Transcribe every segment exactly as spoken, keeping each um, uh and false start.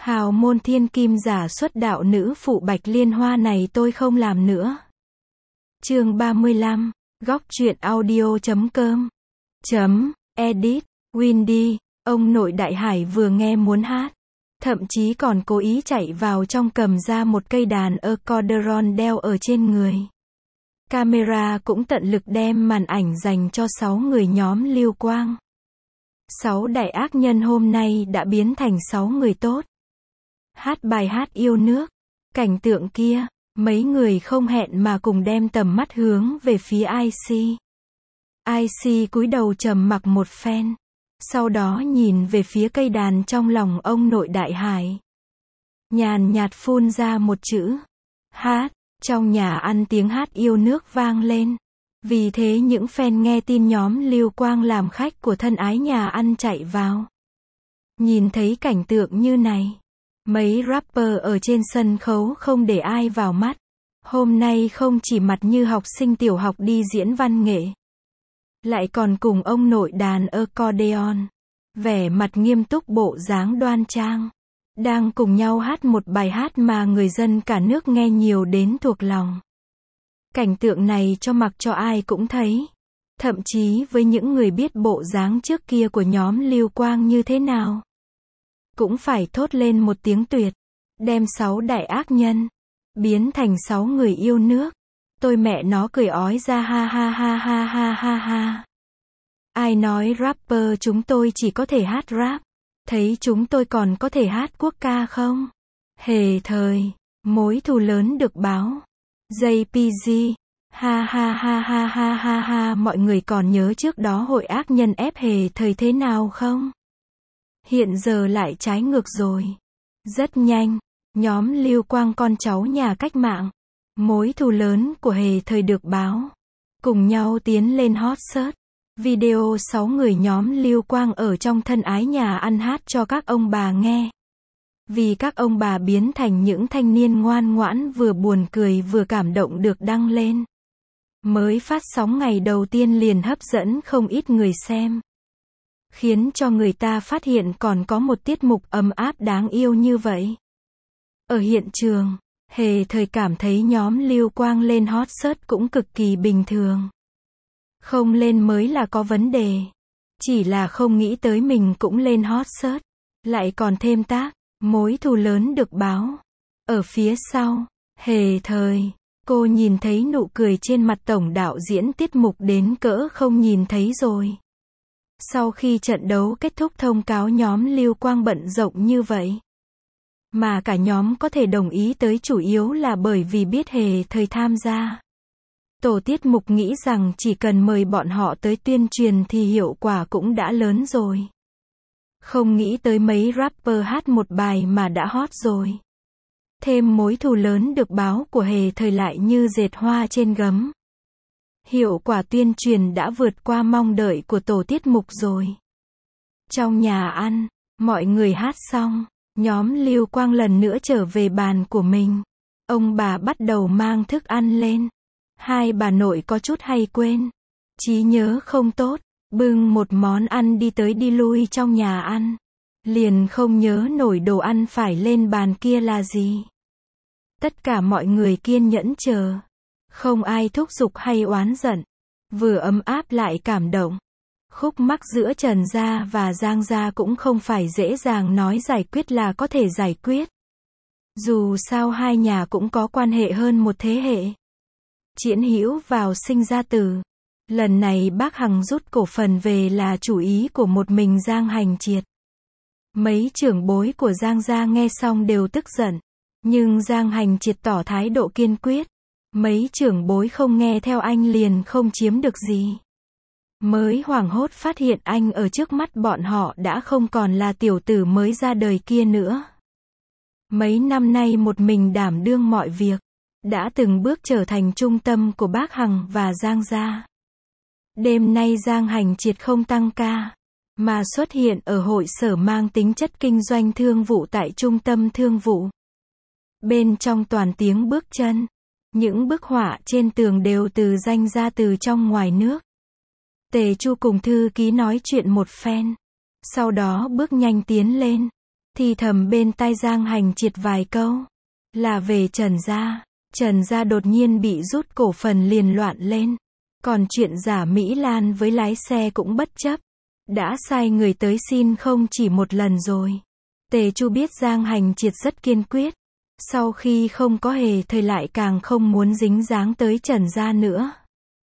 Hào môn thiên kim giả xuất đạo nữ phụ Bạch Liên Hoa này tôi không làm nữa. Chương ba mươi lăm, góc truyện audio chấm com chấm edit, Windy, ông nội Đại Hải vừa nghe muốn hát. Thậm chí còn cố ý chạy vào trong cầm ra một cây đàn accordion đeo ở trên người. Camera cũng tận lực đem màn ảnh dành cho sáu người nhóm Lưu Quang. Sáu đại ác nhân hôm nay đã biến thành sáu người tốt. Hát bài hát yêu nước. Cảnh tượng kia, mấy người không hẹn mà cùng đem tầm mắt hướng về phía i xê. i xê cúi đầu trầm mặc một phen. Sau đó nhìn về phía cây đàn trong lòng ông nội Đại Hải. Nhàn nhạt phun ra một chữ. Hát. Trong nhà ăn tiếng hát yêu nước vang lên. Vì thế những fan nghe tin nhóm Lưu Quang làm khách của thân ái nhà ăn chạy vào. Nhìn thấy cảnh tượng như này. Mấy rapper ở trên sân khấu không để ai vào mắt. Hôm nay không chỉ mặt như học sinh tiểu học đi diễn văn nghệ. Lại còn cùng ông nội đàn accordion. Vẻ mặt nghiêm túc bộ dáng đoan trang. Đang cùng nhau hát một bài hát mà người dân cả nước nghe nhiều đến thuộc lòng. Cảnh tượng này cho mặc cho ai cũng thấy. Thậm chí với những người biết bộ dáng trước kia của nhóm Lưu Quang như thế nào. Cũng phải thốt lên một tiếng tuyệt. Đem sáu đại ác nhân. Biến thành sáu người yêu nước. Tôi mẹ nó cười ói ra ha ha ha ha ha ha ha. Ai nói rapper chúng tôi chỉ có thể hát rap. Thấy chúng tôi còn có thể hát quốc ca không? Hề thời. Mối thù lớn được báo. gi pê giê. Ha ha ha ha ha ha ha. Mọi người còn nhớ trước đó hội ác nhân ép hề thời thế nào không? Hiện giờ lại trái ngược rồi. Rất nhanh. Nhóm Lưu Quang con cháu nhà cách mạng. Mối thù lớn của hề thời được báo. Cùng nhau tiến lên hot search. Video sáu người nhóm Lưu Quang ở trong thân ái nhà ăn hát cho các ông bà nghe. Vì các ông bà biến thành những thanh niên ngoan ngoãn vừa buồn cười vừa cảm động được đăng lên. Mới phát sóng ngày đầu tiên liền hấp dẫn không ít người xem. Khiến cho người ta phát hiện còn có một tiết mục ấm áp đáng yêu như vậy. Ở hiện trường, hề thời cảm thấy nhóm Lưu Quang lên hot search cũng cực kỳ bình thường. Không lên mới là có vấn đề. Chỉ là không nghĩ tới mình cũng lên hot search. Lại còn thêm tác, mối thù lớn được báo. Ở phía sau, hề thời, cô nhìn thấy nụ cười trên mặt tổng đạo diễn tiết mục đến cỡ không nhìn thấy rồi. Sau khi trận đấu kết thúc thông cáo nhóm Lưu Quang bận rộn như vậy. Mà cả nhóm có thể đồng ý tới chủ yếu là bởi vì biết hề thời tham gia. Tổ tiết mục nghĩ rằng chỉ cần mời bọn họ tới tuyên truyền thì hiệu quả cũng đã lớn rồi. Không nghĩ tới mấy rapper hát một bài mà đã hot rồi. Thêm mối thù lớn được báo của hề thời lại như dệt hoa trên gấm. Hiệu quả tuyên truyền đã vượt qua mong đợi của tổ tiết mục rồi. Trong nhà ăn, mọi người hát xong, nhóm Lưu Quang lần nữa trở về bàn của mình. Ông bà bắt đầu mang thức ăn lên. Hai bà nội có chút hay quên. Trí nhớ không tốt. Bưng một món ăn đi tới đi lui trong nhà ăn. Liền không nhớ nổi đồ ăn phải lên bàn kia là gì. Tất cả mọi người kiên nhẫn chờ. Không ai thúc giục hay oán giận. Vừa ấm áp lại cảm động. Khúc mắc giữa Trần Gia và Giang Gia cũng không phải dễ dàng nói giải quyết là có thể giải quyết. Dù sao hai nhà cũng có quan hệ hơn một thế hệ. Triển Hữu vào sinh ra tử. Lần này bác Hằng rút cổ phần về là chủ ý của một mình Giang Hành Triệt. Mấy trưởng bối của Giang Gia nghe xong đều tức giận. Nhưng Giang Hành Triệt tỏ thái độ kiên quyết. Mấy trưởng bối không nghe theo anh liền không chiếm được gì. Mới hoảng hốt phát hiện anh ở trước mắt bọn họ đã không còn là tiểu tử mới ra đời kia nữa. Mấy năm nay một mình đảm đương mọi việc. Đã từng bước trở thành trung tâm của bác Hằng và Giang Gia. Đêm nay Giang Hành Triệt không tăng ca, mà xuất hiện ở hội sở mang tính chất kinh doanh thương vụ tại trung tâm thương vụ. Bên trong toàn tiếng bước chân, những bức họa trên tường đều từ danh ra từ trong ngoài nước. Tề Chu cùng thư ký nói chuyện một phen, sau đó bước nhanh tiến lên. thì thầm bên tai Giang Hành Triệt vài câu. Là về Trần gia. Trần gia đột nhiên bị rút cổ phần liền loạn lên. Còn chuyện giả Mỹ Lan với lái xe cũng bất chấp. Đã sai người tới xin không chỉ một lần rồi. Tề Chu biết Giang Hành Triệt rất kiên quyết. Sau khi không có Hề Thời lại càng không muốn dính dáng tới Trần gia nữa.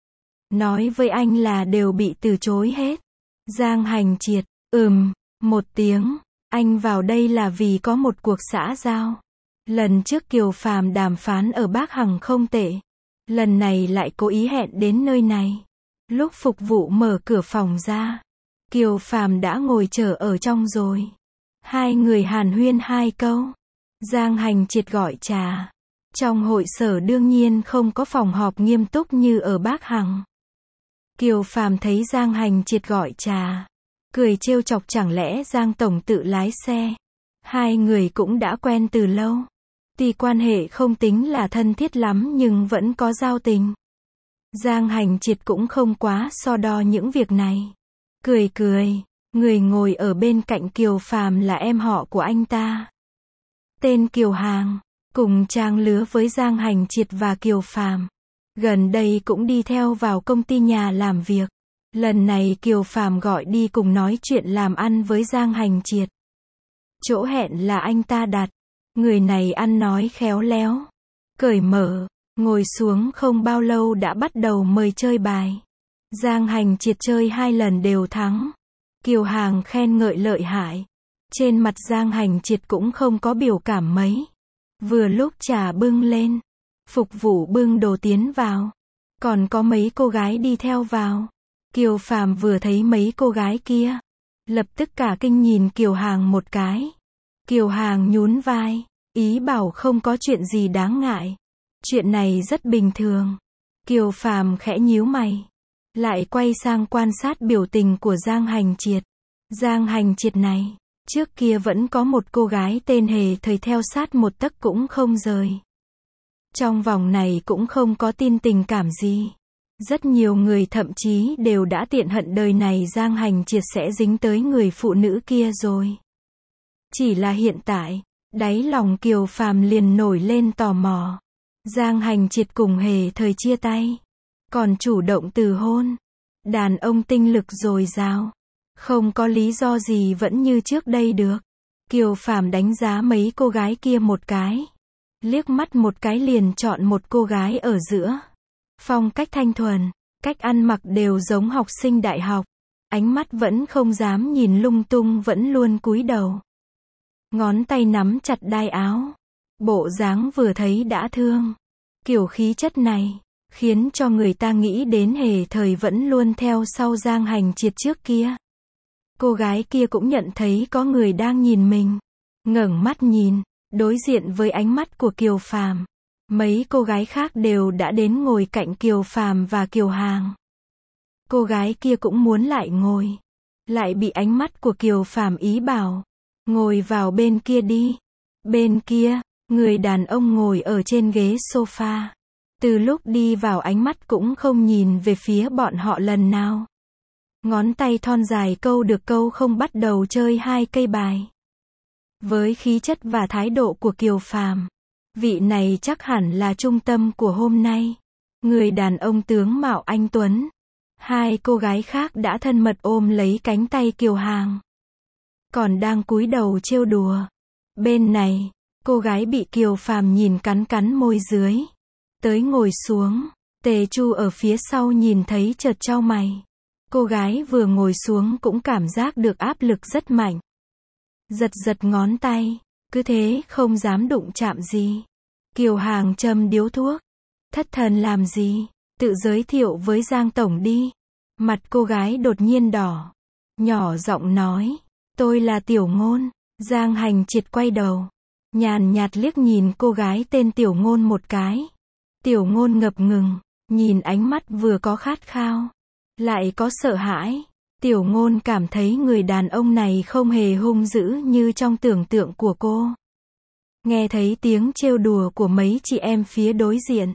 Nói với anh là đều bị từ chối hết. Giang Hành Triệt, ừm, một tiếng. Anh vào đây là vì có một cuộc xã giao. Lần trước Kiều Phàm đàm phán ở Bác Hằng không tệ. Lần này lại cố ý hẹn đến nơi này. Lúc phục vụ mở cửa phòng ra, Kiều Phàm đã ngồi chờ ở trong rồi. Hai người hàn huyên hai câu. Giang Hành Triệt gọi trà. Trong hội sở đương nhiên không có phòng họp nghiêm túc như ở Bác Hằng. Kiều Phàm thấy Giang Hành Triệt gọi trà, cười trêu chọc chẳng lẽ Giang Tổng tự lái xe. Hai người cũng đã quen từ lâu. Tuy quan hệ không tính là thân thiết lắm nhưng vẫn có giao tình. Giang Hành Triệt cũng không quá so đo những việc này. Cười cười, người ngồi ở bên cạnh Kiều Phàm là em họ của anh ta. Tên Kiều Hàng, cùng trang lứa với Giang Hành Triệt và Kiều Phàm. Gần đây cũng đi theo vào công ty nhà làm việc. Lần này Kiều Phàm gọi đi cùng nói chuyện làm ăn với Giang Hành Triệt. Chỗ hẹn là anh ta đặt. Người này ăn nói khéo léo, cởi mở, ngồi xuống không bao lâu đã bắt đầu mời chơi bài. Giang Hành Triệt chơi hai lần đều thắng. Kiều Hàng khen ngợi lợi hại. Trên mặt Giang Hành Triệt cũng không có biểu cảm mấy. Vừa lúc trà bưng lên, phục vụ bưng đồ tiến vào. Còn có mấy cô gái đi theo vào. Kiều Phàm vừa thấy mấy cô gái kia, lập tức cả kinh nhìn Kiều Hàng một cái. Kiều Hàng nhún vai, ý bảo không có chuyện gì đáng ngại. Chuyện này rất bình thường. Kiều Phàm khẽ nhíu mày, lại quay sang quan sát biểu tình của Giang Hành Triệt. Giang Hành Triệt này, trước kia vẫn có một cô gái tên Hề Thời theo sát một tấc cũng không rời. Trong vòng này cũng không có tin tình cảm gì. Rất nhiều người thậm chí đều đã tiện hận đời này Giang Hành Triệt sẽ dính tới người phụ nữ kia rồi. Chỉ là hiện tại, đáy lòng Kiều Phàm liền nổi lên tò mò. Giang Hành Triệt cùng Hề Thời chia tay, còn chủ động từ hôn. Đàn ông tinh lực dồi dào, không có lý do gì vẫn như trước đây được. Kiều Phàm đánh giá mấy cô gái kia một cái, liếc mắt một cái liền chọn một cô gái ở giữa. Phong cách thanh thuần, cách ăn mặc đều giống học sinh đại học. Ánh mắt vẫn không dám nhìn lung tung, vẫn luôn cúi đầu. Ngón tay nắm chặt đai áo. Bộ dáng vừa thấy đã thương. Kiểu khí chất này, khiến cho người ta nghĩ đến Hề Thời vẫn luôn theo sau Giang Hành Triệt trước kia. Cô gái kia cũng nhận thấy có người đang nhìn mình. Ngẩng mắt nhìn, đối diện với ánh mắt của Kiều Phàm. Mấy cô gái khác đều đã đến ngồi cạnh Kiều Phàm và Kiều Hàng. Cô gái kia cũng muốn lại ngồi. Lại bị ánh mắt của Kiều Phàm ý bảo. Ngồi vào bên kia đi. Bên kia, người đàn ông ngồi ở trên ghế sofa. Từ lúc đi vào ánh mắt cũng không nhìn về phía bọn họ lần nào. Ngón tay thon dài câu được câu không bắt đầu chơi hai cây bài. Với khí chất và thái độ của Kiều Phàm, vị này chắc hẳn là trung tâm của hôm nay. Người đàn ông tướng mạo anh tuấn. Hai cô gái khác đã thân mật ôm lấy cánh tay Kiều Hàng. Còn đang cúi đầu trêu đùa. Bên này, cô gái bị Kiều Phàm nhìn cắn cắn môi dưới. Tới ngồi xuống. Tề Chu ở phía sau nhìn thấy chợt chau mày. Cô gái vừa ngồi xuống cũng cảm giác được áp lực rất mạnh. Giật giật ngón tay. Cứ thế không dám đụng chạm gì. Kiều Hàng châm điếu thuốc. Thất thần làm gì? Tự giới thiệu với Giang Tổng đi. Mặt cô gái đột nhiên đỏ. Nhỏ giọng nói. Tôi là Tiểu Ngôn. Giang Hành Triệt quay đầu. Nhàn nhạt liếc nhìn cô gái tên Tiểu Ngôn một cái. Tiểu Ngôn ngập ngừng. Nhìn ánh mắt vừa có khát khao, lại có sợ hãi. Tiểu Ngôn cảm thấy người đàn ông này không hề hung dữ như trong tưởng tượng của cô. Nghe thấy tiếng trêu đùa của mấy chị em phía đối diện.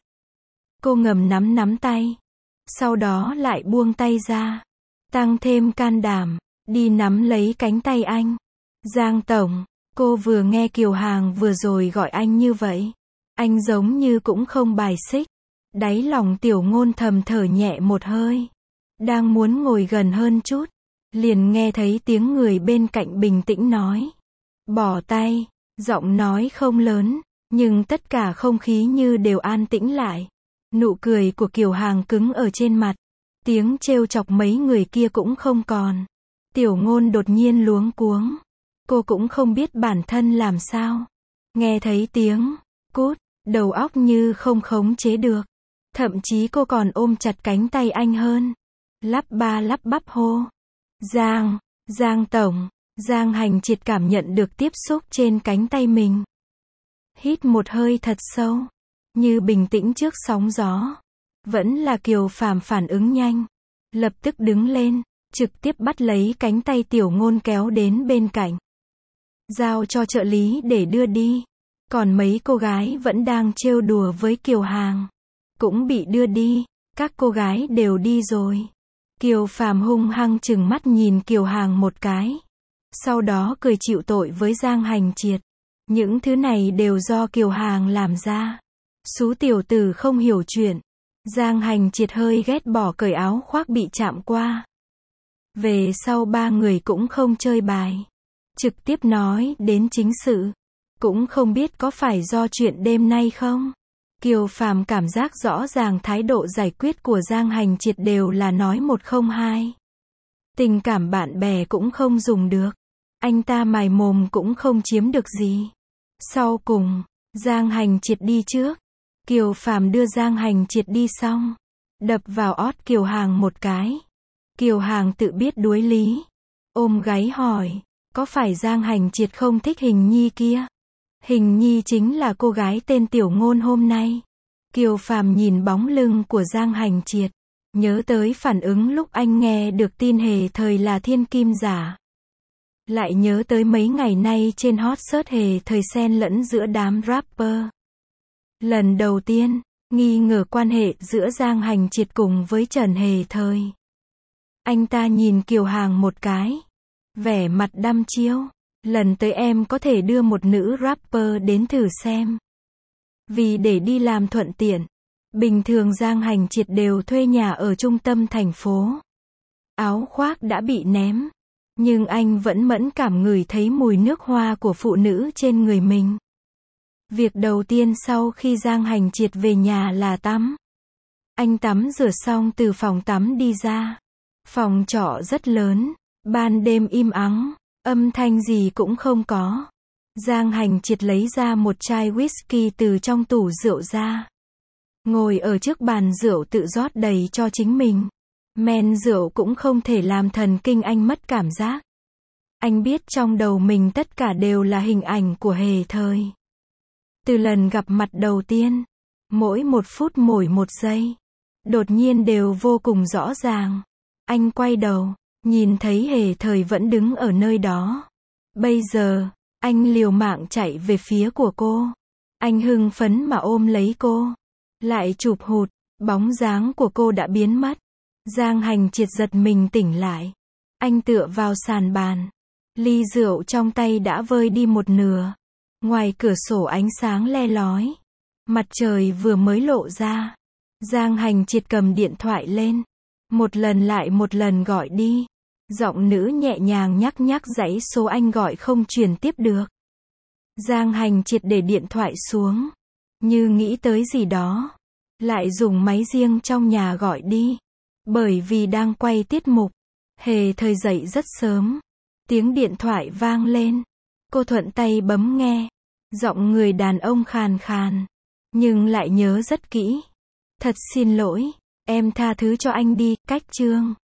Cô ngầm nắm nắm tay. Sau đó lại buông tay ra. Tăng thêm can đảm. Đi nắm lấy cánh tay anh. Giang Tổng. Cô vừa nghe Kiều Hàng vừa rồi gọi anh như vậy. Anh giống như cũng không bài xích. Đáy lòng Tiểu Ngôn thầm thở nhẹ một hơi. Đang muốn ngồi gần hơn chút. Liền nghe thấy tiếng người bên cạnh bình tĩnh nói. Bỏ tay. Giọng nói không lớn. Nhưng tất cả không khí như đều an tĩnh lại. Nụ cười của Kiều Hàng cứng ở trên mặt. Tiếng trêu chọc mấy người kia cũng không còn. Tiểu Ngôn đột nhiên luống cuống. Cô cũng không biết bản thân làm sao. Nghe thấy tiếng cút, đầu óc như không khống chế được. Thậm chí cô còn ôm chặt cánh tay anh hơn. Lắp ba lắp bắp hô. Giang, Giang Tổng. Giang Hành Triệt cảm nhận được tiếp xúc trên cánh tay mình. Hít một hơi thật sâu. Như bình tĩnh trước sóng gió. Vẫn là Kiều Phàm phản ứng nhanh. Lập tức đứng lên. Trực tiếp bắt lấy cánh tay Tiểu Ngôn kéo đến bên cạnh. Giao cho trợ lý để đưa đi. Còn mấy cô gái vẫn đang trêu đùa với Kiều Hàng. Cũng bị đưa đi. Các cô gái đều đi rồi. Kiều Phàm hung hăng chừng mắt nhìn Kiều Hàng một cái. Sau đó cười chịu tội với Giang Hành Triệt. Những thứ này đều do Kiều Hàng làm ra. Xú tiểu tử không hiểu chuyện. Giang Hành Triệt hơi ghét bỏ cởi áo khoác bị chạm qua. Về sau ba người cũng không chơi bài. Trực tiếp nói đến chính sự. Cũng không biết có phải do chuyện đêm nay không? Kiều Phàm cảm giác rõ ràng thái độ giải quyết của Giang Hành Triệt đều là nói một không hai. Tình cảm bạn bè cũng không dùng được. Anh ta mài mồm cũng không chiếm được gì. Sau cùng, Giang Hành Triệt đi trước. Kiều Phàm đưa Giang Hành Triệt đi xong. Đập vào ót Kiều Hàng một cái. Kiều Hàng tự biết đuối lý. Ôm gáy hỏi. Có phải Giang Hành Triệt không thích Hình Nhi kia? Hình Nhi chính là cô gái tên Tiểu Ngôn hôm nay. Kiều Phàm nhìn bóng lưng của Giang Hành Triệt. Nhớ tới phản ứng lúc anh nghe được tin Hề Thời là thiên kim giả. Lại nhớ tới mấy ngày nay trên hot search Hề Thời xen lẫn giữa đám rapper. Lần đầu tiên, nghi ngờ quan hệ giữa Giang Hành Triệt cùng với Trần Hề Thời. Anh ta nhìn Kiều Hàng một cái. Vẻ mặt đăm chiêu. Lần tới em có thể đưa một nữ rapper đến thử xem. Vì để đi làm thuận tiện. Bình thường Giang Hành Triệt đều thuê nhà ở trung tâm thành phố. Áo khoác đã bị ném. Nhưng anh vẫn mẫn cảm ngửi thấy mùi nước hoa của phụ nữ trên người mình. Việc đầu tiên sau khi Giang Hành Triệt về nhà là tắm. Anh tắm rửa xong từ phòng tắm đi ra. Phòng trọ rất lớn. Ban đêm im ắng. Âm thanh gì cũng không có. Giang Hành Triệt lấy ra một chai whisky từ trong tủ rượu ra. Ngồi ở trước bàn rượu tự rót đầy cho chính mình. Men rượu cũng không thể làm thần kinh anh mất cảm giác. Anh biết trong đầu mình tất cả đều là hình ảnh của Hề Thời. Từ lần gặp mặt đầu tiên, mỗi một phút mỗi một giây, đột nhiên đều vô cùng rõ ràng. Anh quay đầu, nhìn thấy Hề Thời vẫn đứng ở nơi đó. Bây giờ, anh liều mạng chạy về phía của cô. Anh hưng phấn mà ôm lấy cô. Lại chụp hụt, bóng dáng của cô đã biến mất. Giang Hành Triệt giật mình tỉnh lại. Anh tựa vào sàn bàn. Ly rượu trong tay đã vơi đi một nửa. Ngoài cửa sổ ánh sáng le lói. Mặt trời vừa mới lộ ra. Giang Hành Triệt cầm điện thoại lên. Một lần lại một lần gọi đi. Giọng nữ nhẹ nhàng nhắc nhắc dãy số anh gọi không truyền tiếp được. Giang Hành Triệt để điện thoại xuống. Như nghĩ tới gì đó. Lại dùng máy riêng trong nhà gọi đi. Bởi vì đang quay tiết mục. Hề Thời dậy rất sớm. Tiếng điện thoại vang lên. Cô thuận tay bấm nghe. Giọng người đàn ông khàn khàn. Nhưng lại nhớ rất kỹ. Thật xin lỗi. Em tha thứ cho anh đi. Cách chương.